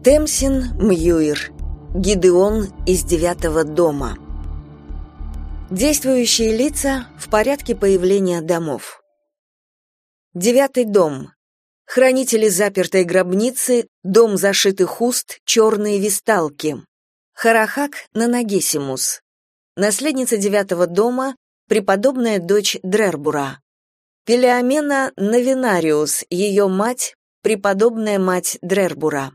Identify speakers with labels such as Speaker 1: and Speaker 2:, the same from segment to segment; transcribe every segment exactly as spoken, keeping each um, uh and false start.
Speaker 1: Темсин Мьюир. Гидеон из девятого дома. Действующие лица в порядке появления домов. Девятый дом. Хранители запертой гробницы, дом зашитых уст, черные висталки. Харахак Нанагесимус. Наследница девятого дома, преподобная дочь Дрербура. Пелеомена Навинариус, ее мать, преподобная мать Дрербура.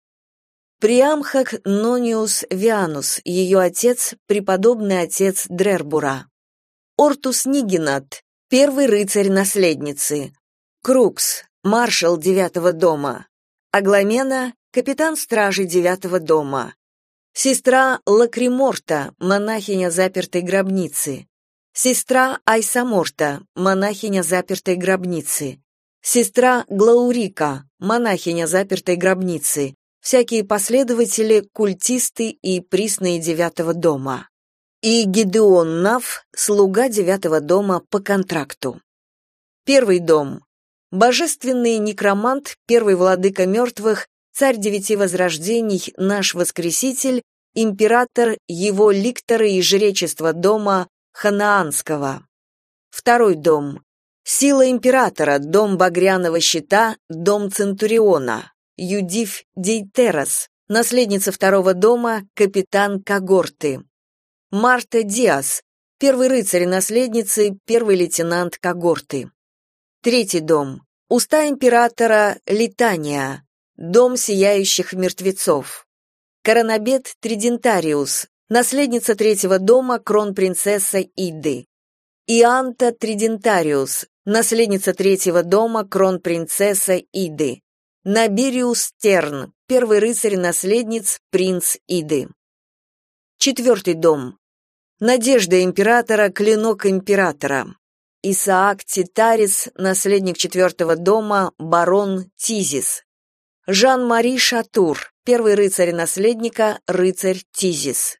Speaker 1: Приамхак Нониус Вианус, ее отец, преподобный отец Дрербура. Ортус Нигинат, первый рыцарь наследницы. Крукс, маршал девятого дома. Агламена, капитан стражи девятого дома. Сестра Лакриморта, монахиня запертой гробницы. Сестра Айсаморта, монахиня запертой гробницы. Сестра Глаурика, монахиня запертой гробницы. Всякие последователи, культисты и присные девятого дома. И Гидеон Нав, слуга девятого дома по контракту. Первый дом. Божественный некромант, первый владыка мертвых, царь девяти возрождений, наш воскреситель, император, его ликторы и жречество дома Ханаанского. Второй дом. Сила императора, дом Багряного щита, дом Центуриона. Юдиф Дейтерас, наследница второго дома, капитан когорты. Марта Диас, первый рыцарь наследницы, первый лейтенант когорты. Третий дом. Уста императора Литания, дом сияющих мертвецов. Коронабет Тридентариус, наследница третьего дома, кронпринцесса Иды. Ианта Тридентариус, наследница третьего дома, кронпринцесса Иды. Набириус Терн, первый рыцарь наследниц, принц Иды. Четвертый дом. Надежда императора, клинок императора. Исаак Титарис, наследник четвертого дома, барон Тизис. Жан-Мари Шатур, первый рыцарь наследника, рыцарь Тизис.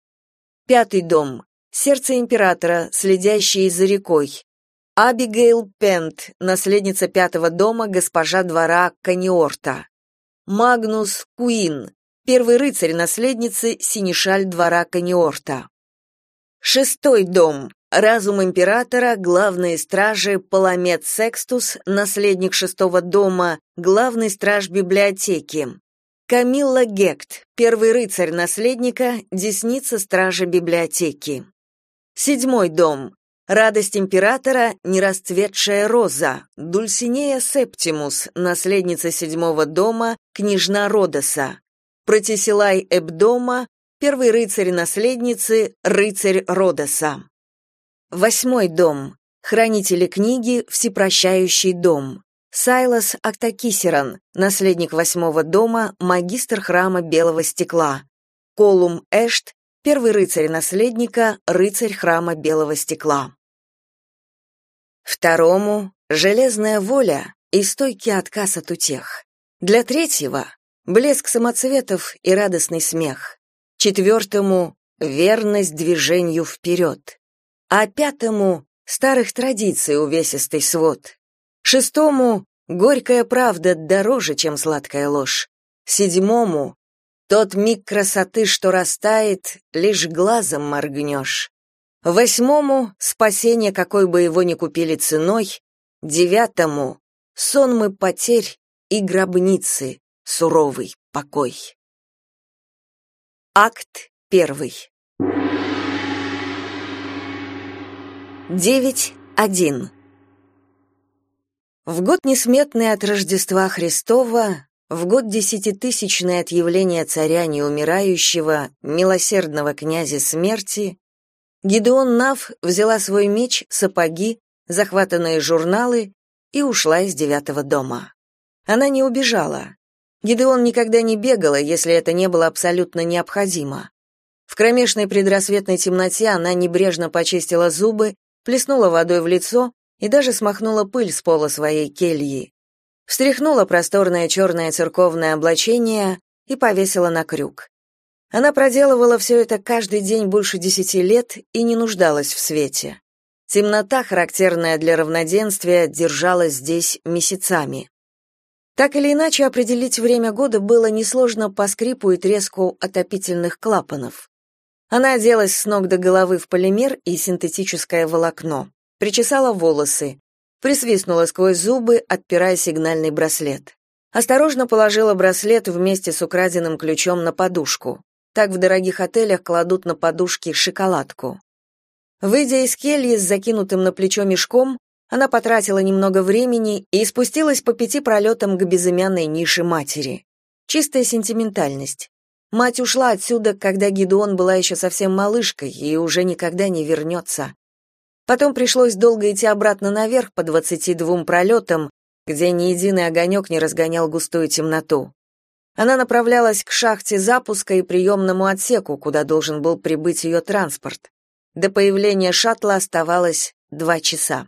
Speaker 1: Пятый дом. Сердце императора, следящий за рекой. Абигейл Пент, наследница пятого дома, госпожа двора Каниорта. Магнус Куин, первый рыцарь наследницы, синешаль двора Каниорта. Шестой дом. Разум императора, главные стражи, Паламет Секстус, наследник шестого дома, главный страж библиотеки. Камилла Гект, первый рыцарь наследника, десница стража библиотеки. Седьмой дом. Радость императора, нерасцветшая роза, Дульсинея Септимус, наследница седьмого дома, княжна Родоса, Протисилай Эбдома, первый рыцарь наследницы, рыцарь Родоса. Восьмой дом. Хранители книги, всепрощающий дом. Сайлас Актакисеран, наследник восьмого дома, магистр храма белого стекла. Колум Эшт, первый рыцарь наследника, рыцарь храма белого стекла. Второму — железная воля и стойкий отказ от утех. Для третьего — блеск самоцветов и радостный смех. Четвертому — верность движению вперед. А пятому — старых традиций увесистый свод. Шестому — горькая правда дороже, чем сладкая ложь. Седьмому — тот миг красоты, что растает, лишь глазом моргнешь. Восьмому — спасение, какой бы его ни купили ценой. Девятому — сонмы потерь и гробницы, суровый покой. Акт первый. девять один. В год несметный от Рождества Христова, в год десятитысячный от явления царя неумирающего, милосердного князя смерти, Гидеон Нав взяла свой меч, сапоги, захватанные журналы и ушла из девятого дома. Она не убежала. Гидеон никогда не бегала, если это не было абсолютно необходимо. В кромешной предрассветной темноте она небрежно почистила зубы, плеснула водой в лицо и даже смахнула пыль с пола своей кельи. Встряхнула просторное черное церковное облачение и повесила на крюк. Она проделывала все это каждый день больше десяти лет и не нуждалась в свете. Темнота, характерная для равноденствия, держалась здесь месяцами. Так или иначе, определить время года было несложно по скрипу и треску отопительных клапанов. Она оделась с ног до головы в полимер и синтетическое волокно, причесала волосы, присвистнула сквозь зубы, отпирая сигнальный браслет. Осторожно положила браслет вместе с украденным ключом на подушку. Так в дорогих отелях кладут на подушки шоколадку. Выйдя из кельи с закинутым на плечо мешком, она потратила немного времени и спустилась по пяти пролетам к безымянной нише матери. Чистая сентиментальность. Мать ушла отсюда, когда Гидеон была еще совсем малышкой и уже никогда не вернется. Потом пришлось долго идти обратно наверх по двадцати двум пролетам, где ни единый огонек не разгонял густую темноту. Она направлялась к шахте запуска и приемному отсеку, куда должен был прибыть ее транспорт. До появления шаттла оставалось два часа.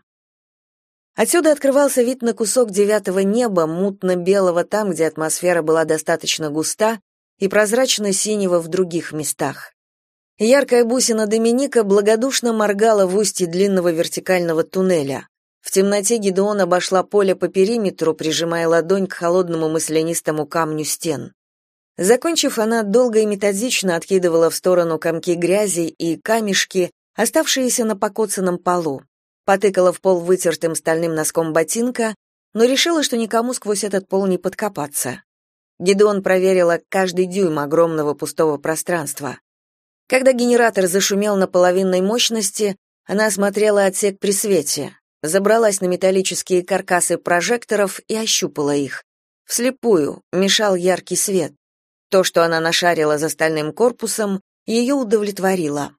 Speaker 1: Отсюда открывался вид на кусок девятого неба, мутно-белого там, где атмосфера была достаточно густа, и прозрачно-синего в других местах. Яркая бусина Доминика благодушно моргала в устье длинного вертикального туннеля. В темноте Гидеон обошла поле по периметру, прижимая ладонь к холодному маслянистому камню стен. Закончив, она долго и методично откидывала в сторону комки грязи и камешки, оставшиеся на покоцанном полу. Потыкала в пол вытертым стальным носком ботинка, но решила, что никому сквозь этот пол не подкопаться. Гидеон проверила каждый дюйм огромного пустого пространства. Когда генератор зашумел на половинной мощности, она осмотрела отсек при свете, забралась на металлические каркасы прожекторов и ощупала их. Вслепую мешал яркий свет. То, что она нашарила за стальным корпусом, ее удовлетворило.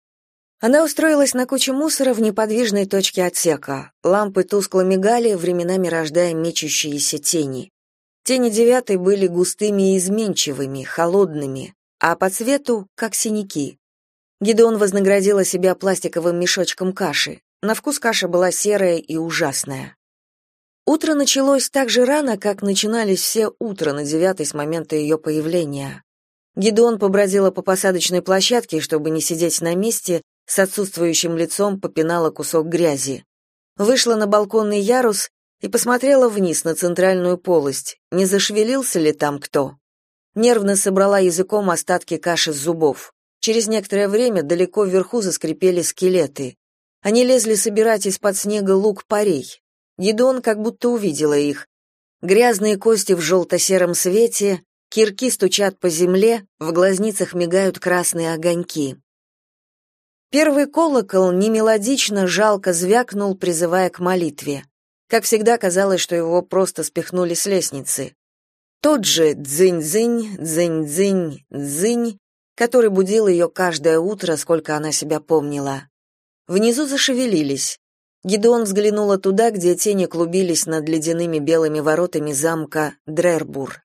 Speaker 1: Она устроилась на куче мусора в неподвижной точке отсека. Лампы тускло мигали, временами рождая мечущиеся тени. Тени девятой были густыми и изменчивыми, холодными, а по цвету — как синяки. Гидеон вознаградила себя пластиковым мешочком каши. На вкус каша была серая и ужасная. Утро началось так же рано, как начинались все утра на девятой с момента ее появления. Гидеон побродила по посадочной площадке, чтобы не сидеть на месте, с отсутствующим лицом попинала кусок грязи. Вышла на балконный ярус и посмотрела вниз на центральную полость, не зашевелился ли там кто. Нервно собрала языком остатки каши с зубов. Через некоторое время далеко вверху заскрипели скелеты. Они лезли собирать из-под снега лук-порей. Гидеон как будто увидела их. Грязные кости в желто-сером свете, кирки стучат по земле, в глазницах мигают красные огоньки. Первый колокол немелодично, жалко звякнул, призывая к молитве. Как всегда, казалось, что его просто спихнули с лестницы. Тот же дзынь-дзынь, дзынь-дзынь, дзынь, который будил ее каждое утро, сколько она себя помнила. Внизу зашевелились. Гидеон взглянула туда, где тени клубились над ледяными белыми воротами замка Дрербур.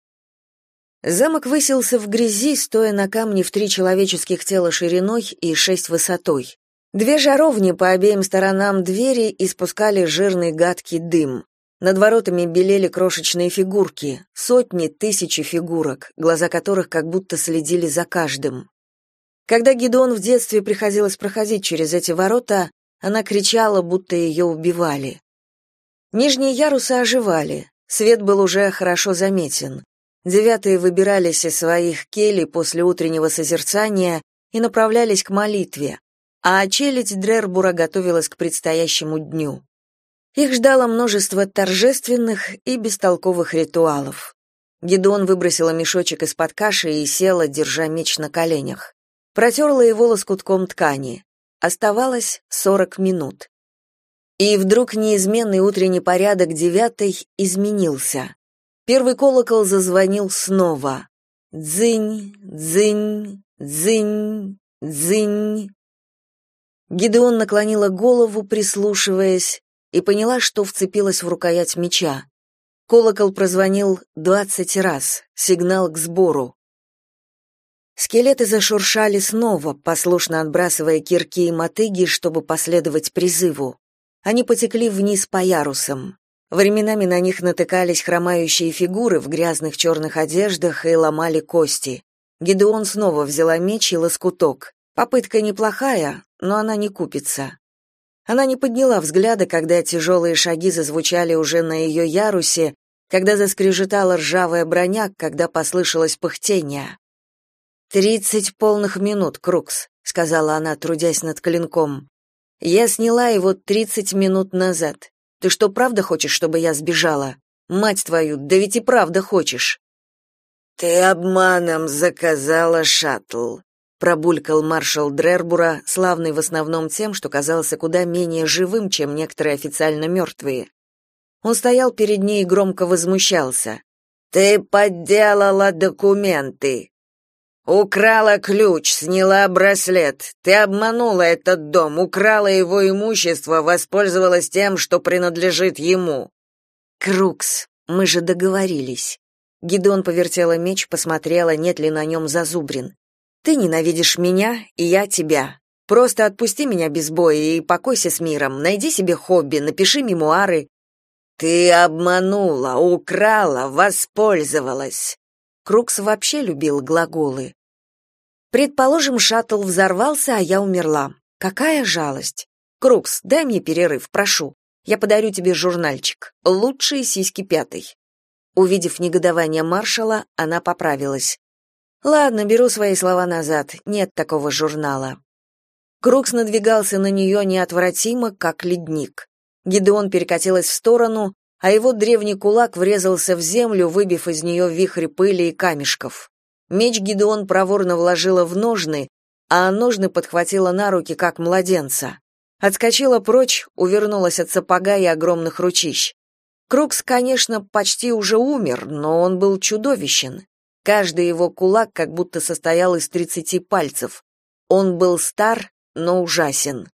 Speaker 1: Замок высился в грязи, стоя на камне в три человеческих тела шириной и шесть высотой. Две жаровни по обеим сторонам двери испускали жирный гадкий дым. Над воротами белели крошечные фигурки, сотни, тысячи фигурок, глаза которых как будто следили за каждым. Когда Гидеон в детстве приходилось проходить через эти ворота, она кричала, будто ее убивали. Нижние ярусы оживали, свет был уже хорошо заметен. Девятые выбирались из своих келей после утреннего созерцания и направлялись к молитве, а челядь Дрербура готовилась к предстоящему дню. Их ждало множество торжественных и бестолковых ритуалов. Гидеон выбросила мешочек из-под каши и села, держа меч на коленях. Протерла его лоскутком ткани. Оставалось сорок минут. И вдруг неизменный утренний порядок девятой изменился. Первый колокол зазвонил снова. Дзынь, дзынь, дзынь, дзынь. Гидеон наклонила голову, прислушиваясь, и поняла, что вцепилась в рукоять меча. Колокол прозвонил двадцать раз, сигнал к сбору. Скелеты зашуршали снова, послушно отбрасывая кирки и мотыги, чтобы последовать призыву. Они потекли вниз по ярусам. Временами на них натыкались хромающие фигуры в грязных черных одеждах и ломали кости. Гидеон снова взяла меч и лоскуток. Попытка неплохая, но она не купится. Она не подняла взгляда, когда тяжелые шаги зазвучали уже на ее ярусе, когда заскрежетала ржавая броня, когда послышалось пыхтение. «Тридцать полных минут, Крукс», — сказала она, трудясь над клинком. «Я сняла его тридцать минут назад. Ты что, правда хочешь, чтобы я сбежала? Мать твою, да ведь и правда хочешь». «Ты обманом заказала шаттл», — пробулькал маршал Дрербура, славный в основном тем, что казался куда менее живым, чем некоторые официально мертвые. Он стоял перед ней и громко возмущался. «Ты подделала документы. Украла ключ, сняла браслет. Ты обманула этот дом, украла его имущество, воспользовалась тем, что принадлежит ему». «Крукс, мы же договорились». Гидеон повертела меч, посмотрела, нет ли на нем зазубрин. «Ты ненавидишь меня, и я тебя. Просто отпусти меня без боя и покойся с миром. Найди себе хобби, напиши мемуары». «Ты обманула, украла, воспользовалась». Крукс вообще любил глаголы. «Предположим, шаттл взорвался, а я умерла. Какая жалость. Крукс, дай мне перерыв, прошу. Я подарю тебе журнальчик. Лучшие сиськи пятой». Увидев негодование маршала, она поправилась. «Ладно, беру свои слова назад. Нет такого журнала». Крукс надвигался на нее неотвратимо, как ледник. Гидеон перекатилась в сторону, а его древний кулак врезался в землю, выбив из нее вихрь пыли и камешков. Меч Гидеон проворно вложила в ножны, а ножны подхватила на руки, как младенца. Отскочила прочь, увернулась от сапога и огромных ручищ. Крукс, конечно, почти уже умер, но он был чудовищен. Каждый его кулак как будто состоял из тридцати пальцев. Он был стар, но ужасен.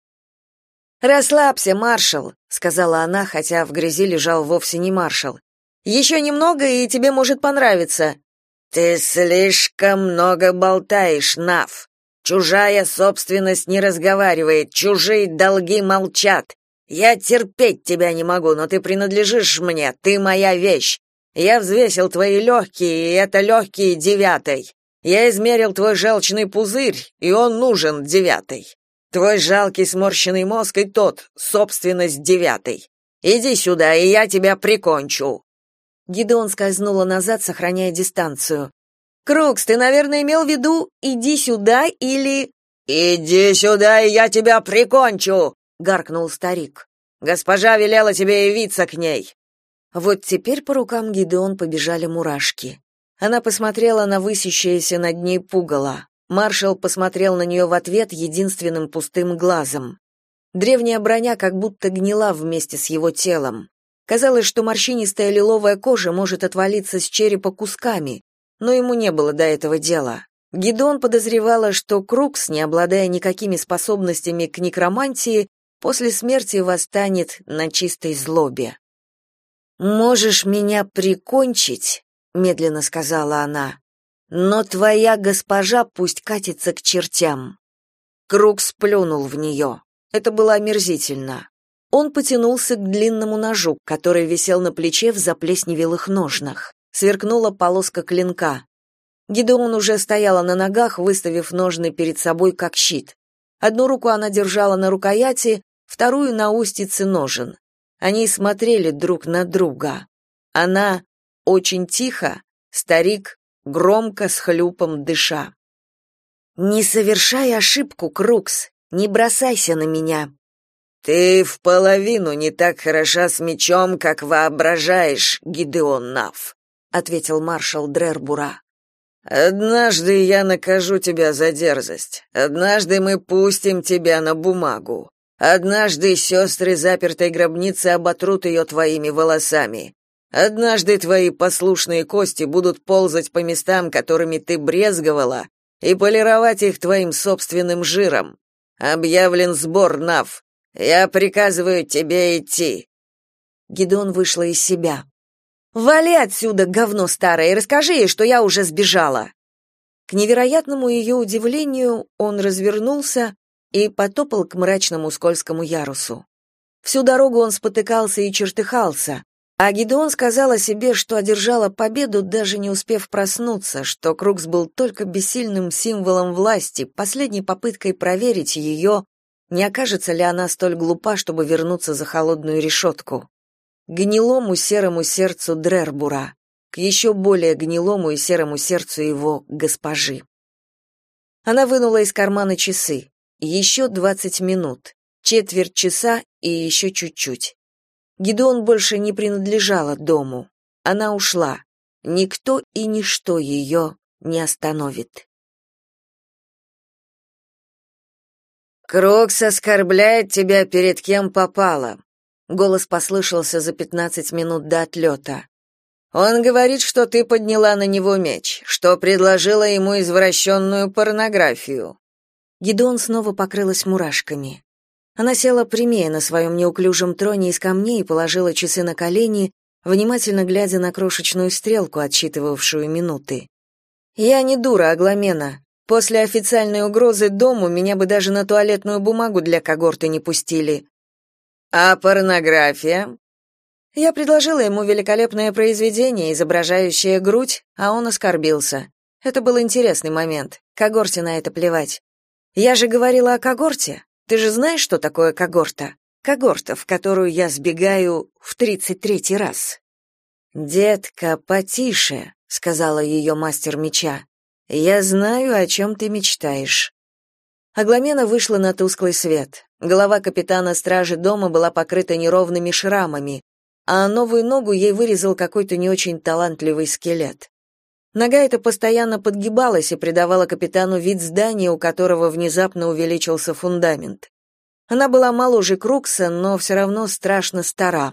Speaker 1: «Расслабься, маршал», — сказала она, хотя в грязи лежал вовсе не маршал. «Еще немного, и тебе может понравиться». «Ты слишком много болтаешь, Нав. Чужая собственность не разговаривает, чужие долги молчат. Я терпеть тебя не могу, но ты принадлежишь мне, ты моя вещь. Я взвесил твои легкие, и это легкие девятой. Я измерил твой желчный пузырь, и он нужен девятой. Твой жалкий сморщенный мозг и тот, собственность девятой. Иди сюда, и я тебя прикончу». Гидеон скользнула назад, сохраняя дистанцию. «Крукс, ты, наверное, имел в виду «иди сюда» или...» «Иди сюда, и я тебя прикончу!» — гаркнул старик. «Госпожа велела тебе явиться к ней». Вот теперь по рукам Гидеон побежали мурашки. Она посмотрела на высящееся над ней пугало. Маршал посмотрел на нее в ответ единственным пустым глазом. Древняя броня как будто гнила вместе с его телом. Казалось, что морщинистая лиловая кожа может отвалиться с черепа кусками, но ему не было до этого дела. Гидеон подозревала, что Крукс, не обладая никакими способностями к некромантии, после смерти восстанет на чистой злобе. «Можешь меня прикончить», — медленно сказала она, «но твоя госпожа пусть катится к чертям». Крукс плюнул в нее. Это было омерзительно. Он потянулся к длинному ножу, который висел на плече в заплесневелых ножнах. Сверкнула полоска клинка. Гидеон уже стояла на ногах, выставив ножны перед собой как щит. Одну руку она держала на рукояти, вторую на устице ножен. Они смотрели друг на друга. Она очень тихо, старик громко с хлюпом дыша. «Не совершай ошибку, Крукс, не бросайся на меня». «Ты в половину не так хороша с мечом, как воображаешь, Гидеон Нав», — ответил маршал Дрербура. «Однажды я накажу тебя за дерзость. Однажды мы пустим тебя на бумагу. Однажды сестры запертой гробницы оботрут ее твоими волосами. Однажды твои послушные кости будут ползать по местам, которыми ты брезговала, и полировать их твоим собственным жиром. Объявлен сбор, Нав. Я приказываю тебе идти». Гидеон вышла из себя. «Вали отсюда, говно старое, и расскажи ей, что я уже сбежала». К невероятному ее удивлению он развернулся и потопал к мрачному скользкому ярусу. Всю дорогу он спотыкался и чертыхался, а Гидеон сказала себе, что одержала победу, даже не успев проснуться, что Крукс был только бессильным символом власти, последней попыткой проверить ее, не окажется ли она столь глупа, чтобы вернуться за холодную решетку. гнилому серому сердцу Дрербура, к еще более гнилому и серому сердцу его госпожи. Она вынула из кармана часы. Еще двадцать минут, четверть часа и еще чуть-чуть. Гидеон больше не принадлежала дому. Она ушла. Никто и ничто ее не остановит. «Крокс оскорбляет тебя перед кем попало», — голос послышался за пятнадцать минут до отлета. «Он говорит, что ты подняла на него меч, что предложила ему извращенную порнографию». Гидеон снова покрылась мурашками. Она села прямее на своем неуклюжем троне из камней и положила часы на колени, внимательно глядя на крошечную стрелку, отсчитывавшую минуты. «Я не дура, Агламена. После официальной угрозы дому меня бы даже на туалетную бумагу для когорты не пустили». «А порнография?» Я предложила ему великолепное произведение, изображающее грудь, а он оскорбился. Это был интересный момент. Когорте на это плевать. Я же говорила о когорте. Ты же знаешь, что такое когорта? Когорта, в которую я сбегаю в тридцать третий раз. «Детка, потише», — сказала ее мастер меча. «Я знаю, о чем ты мечтаешь». Агламена вышла на тусклый свет. Голова капитана стражи дома была покрыта неровными шрамами, а новую ногу ей вырезал какой-то не очень талантливый скелет. Нога эта постоянно подгибалась и придавала капитану вид здания, у которого внезапно увеличился фундамент. Она была моложе Крукса, но все равно страшно стара.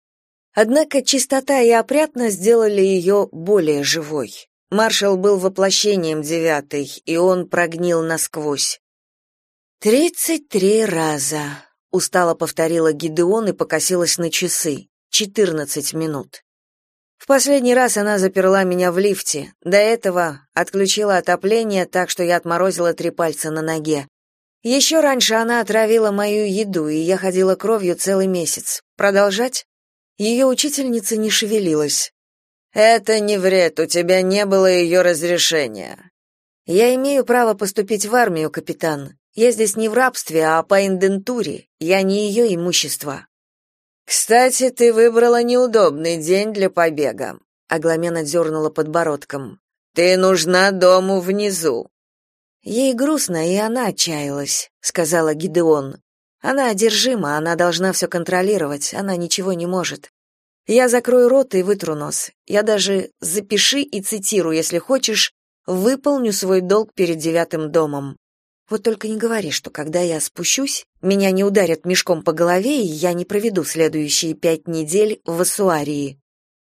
Speaker 1: Однако чистота и опрятность сделали ее более живой. Маршал был воплощением девятой, и он прогнил насквозь. «Тридцать три раза», — устало повторила Гидеон и покосилась на часы. Четырнадцать минут. В последний раз она заперла меня в лифте. До этого отключила отопление, так что я отморозила три пальца на ноге. Еще раньше она отравила мою еду, и я ходила кровью целый месяц. Продолжать? Ее учительница не шевелилась. «Это не вред, у тебя не было ее разрешения». «Я имею право поступить в армию, капитан. Я здесь не в рабстве, а по индентуре. Я не ее имущество». «Кстати, ты выбрала неудобный день для побега», — Агламена дернула подбородком. «Ты нужна дому внизу». «Ей грустно, и она отчаялась», — сказала Гидеон. «Она одержима, она должна все контролировать, она ничего не может. Я закрою рот и вытру нос. Я даже запиши и цитирую, если хочешь, выполню свой долг перед девятым домом. Вот только не говори, что когда я спущусь, меня не ударят мешком по голове, и я не проведу следующие пять недель в Ассуарии».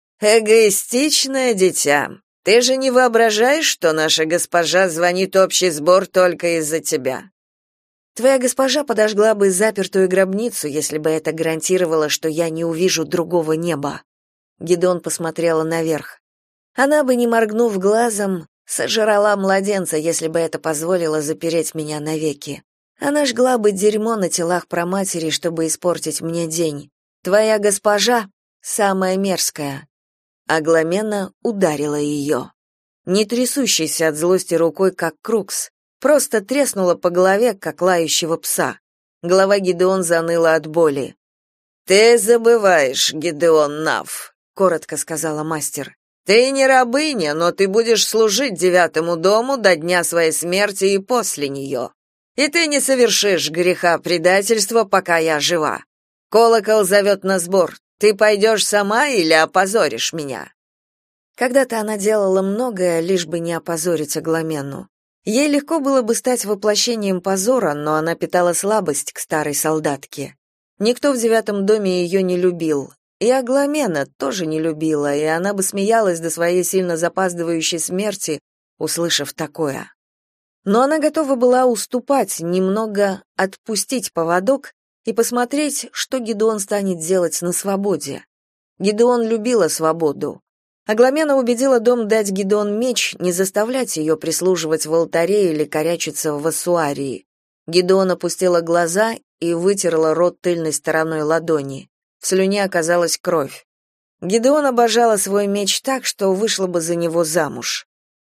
Speaker 1: «Эгоистичное дитя. Ты же не воображаешь, что наша госпожа звонит общий сбор только из-за тебя?» «Твоя госпожа подожгла бы запертую гробницу, если бы это гарантировало, что я не увижу другого неба». Гидеон посмотрела наверх. «Она бы, не моргнув глазом, сожрала младенца, если бы это позволило запереть меня навеки. Она жгла бы дерьмо на телах праматери, чтобы испортить мне день. Твоя госпожа — самая мерзкая». Агламена ударила ее. Не трясущейся от злости рукой, как Крукс, просто треснула по голове, как лающего пса. Голова Гидеон заныла от боли. «Ты забываешь, Гидеон Нав», — коротко сказала мастер. «Ты не рабыня, но ты будешь служить девятому дому до дня своей смерти и после нее. И ты не совершишь греха предательства, пока я жива. Колокол зовет на сбор. Ты пойдешь сама или опозоришь меня?» Когда-то она делала многое, лишь бы не опозорить Агламену. Ей легко было бы стать воплощением позора, но она питала слабость к старой солдатке. Никто в девятом доме ее не любил. И Агламена тоже не любила, и она бы смеялась до своей сильно запаздывающей смерти, услышав такое. Но она готова была уступать, немного отпустить поводок и посмотреть, что Гидеон станет делать на свободе. Гидеон любила свободу. Агламена убедила дом дать Гидеон меч, не заставлять ее прислуживать в алтаре или корячиться в Ассуарии. Гидеон опустила глаза и вытерла рот тыльной стороной ладони. В слюне оказалась кровь. Гидеон обожала свой меч так, что вышла бы за него замуж.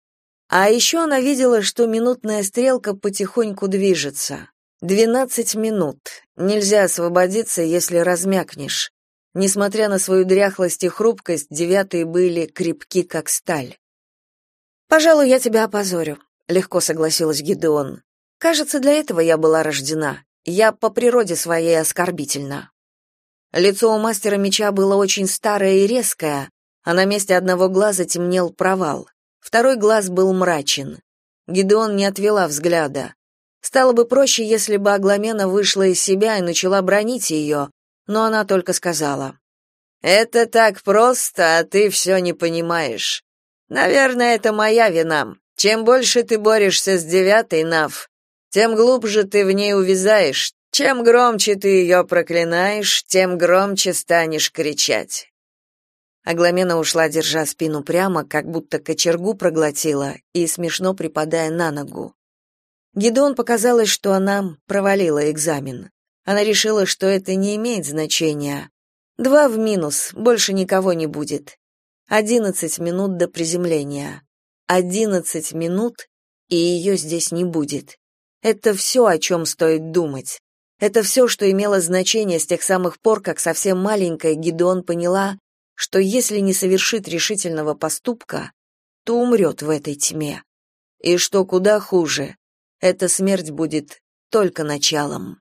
Speaker 1: А еще она видела, что минутная стрелка потихоньку движется. Двенадцать минут. Нельзя освободиться, если размякнешь. Несмотря на свою дряхлость и хрупкость, девятые были крепки, как сталь. «Пожалуй, я тебя опозорю», — легко согласилась Гидеон. «Кажется, для этого я была рождена. Я по природе своей оскорбительна». Лицо у мастера меча было очень старое и резкое, а на месте одного глаза темнел провал. Второй глаз был мрачен. Гидеон не отвела взгляда. Стало бы проще, если бы Агламена вышла из себя и начала бранить ее, но она только сказала: «Это так просто, а ты все не понимаешь. Наверное, это моя вина. Чем больше ты борешься с девятой, Нав, тем глубже ты в ней увязаешь. Чем громче ты ее проклинаешь, тем громче станешь кричать». Агламена ушла, держа спину прямо, как будто кочергу проглотила, и смешно припадая на ногу. Гидеон показалось, что она провалила экзамен. Она решила, что это не имеет значения. Два в минус, больше никого не будет. Одиннадцать минут до приземления. Одиннадцать минут, и ее здесь не будет. Это все, о чем стоит думать. Это все, что имело значение с тех самых пор, как совсем маленькая Гидеон поняла, что если не совершит решительного поступка, то умрет в этой тьме. И что куда хуже, эта смерть будет только началом.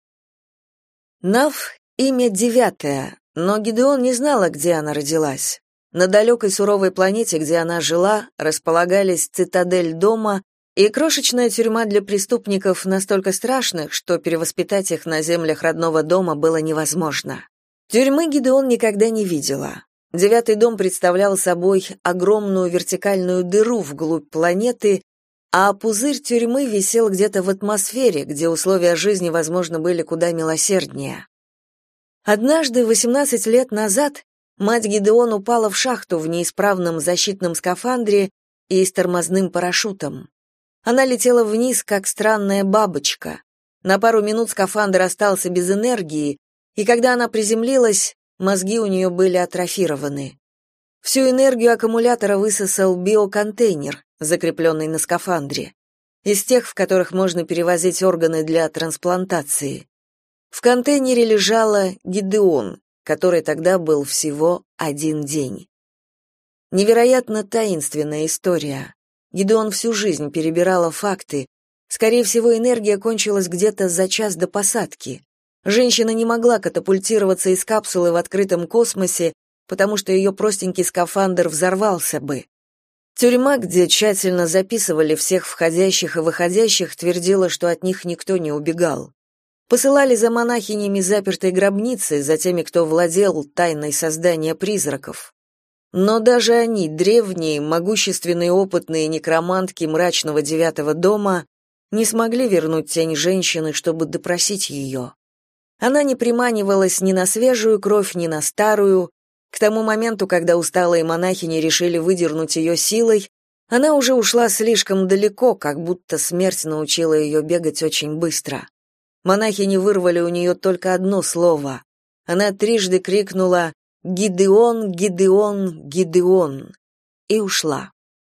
Speaker 1: Нав — имя девятое, но Гидеон не знала, где она родилась. На далекой суровой планете, где она жила, располагались цитадель дома и крошечная тюрьма для преступников настолько страшных, что перевоспитать их на землях родного дома было невозможно. Тюрьмы Гидеон никогда не видела. Девятый дом представлял собой огромную вертикальную дыру вглубь планеты, а пузырь тюрьмы висел где-то в атмосфере, где условия жизни, возможно, были куда милосерднее. Однажды, восемнадцать лет назад, мать Гидеон упала в шахту в неисправном защитном скафандре и с тормозным парашютом. Она летела вниз, как странная бабочка. На пару минут скафандр остался без энергии, и когда она приземлилась, мозги у нее были атрофированы. Всю энергию аккумулятора высосал биоконтейнер, закрепленный на скафандре, из тех, в которых можно перевозить органы для трансплантации. В контейнере лежала Гидеон, который тогда был всего один день. Невероятно таинственная история. Гидеон всю жизнь перебирала факты. Скорее всего, энергия кончилась где-то за час до посадки. Женщина не могла катапультироваться из капсулы в открытом космосе, потому что ее простенький скафандр взорвался бы. Тюрьма, где тщательно записывали всех входящих и выходящих, твердила, что от них никто не убегал. Посылали за монахинями запертой гробницы, за теми, кто владел тайной создания призраков. Но даже они, древние, могущественные, опытные некромантки мрачного девятого дома, не смогли вернуть тень женщины, чтобы допросить ее. Она не приманивалась ни на свежую кровь, ни на старую. К тому моменту, когда усталые монахини решили выдернуть ее силой, она уже ушла слишком далеко, как будто смерть научила ее бегать очень быстро. Монахини вырвали у нее только одно слово. Она трижды крикнула «Гидеон, Гидеон, Гидеон!» и ушла.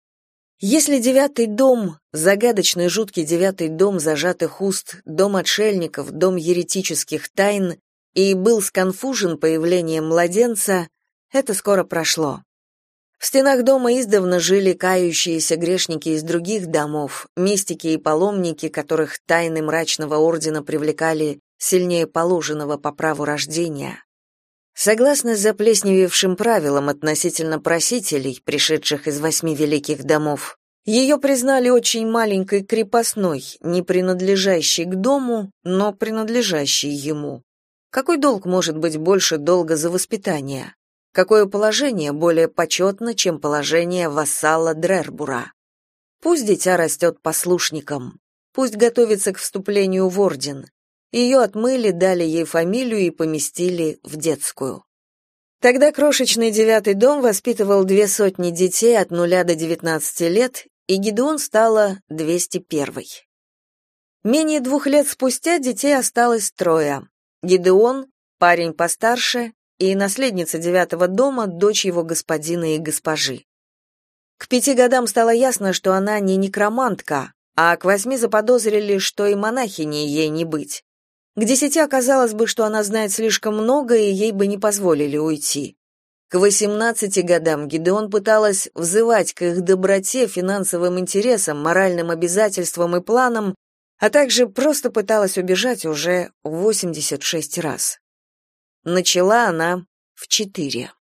Speaker 1: Если девятый дом, загадочный жуткий девятый дом зажатых уст, дом отшельников, дом еретических тайн, и был сконфужен появлением младенца, это скоро прошло. В стенах дома издавна жили кающиеся грешники из других домов, мистики и паломники, которых тайны мрачного ордена привлекали сильнее положенного по праву рождения. Согласно заплесневевшим правилам относительно просителей, пришедших из восьми великих домов, ее признали очень маленькой крепостной, не принадлежащей к дому, но принадлежащей ему. Какой долг может быть больше долга за воспитание? Какое положение более почетно, чем положение вассала Дрербура? Пусть дитя растет послушником, пусть готовится к вступлению в орден. Ее отмыли, дали ей фамилию и поместили в детскую. Тогда крошечный девятый дом воспитывал две сотни детей от нуля до девятнадцати лет, и Гидеон стала двести первой. Менее двух лет спустя детей осталось трое. Гидеон, парень постарше, и наследница девятого дома, дочь его господина и госпожи. К пяти годам стало ясно, что она не некромантка, а к восьми заподозрили, что и монахиней ей не быть. К десяти оказалось бы, что она знает слишком много, и ей бы не позволили уйти. К восемнадцати годам Гидеон пыталась взывать к их доброте, финансовым интересам, моральным обязательствам и планам, а также просто пыталась убежать уже восемьдесят шесть раз. Начала она в четыре.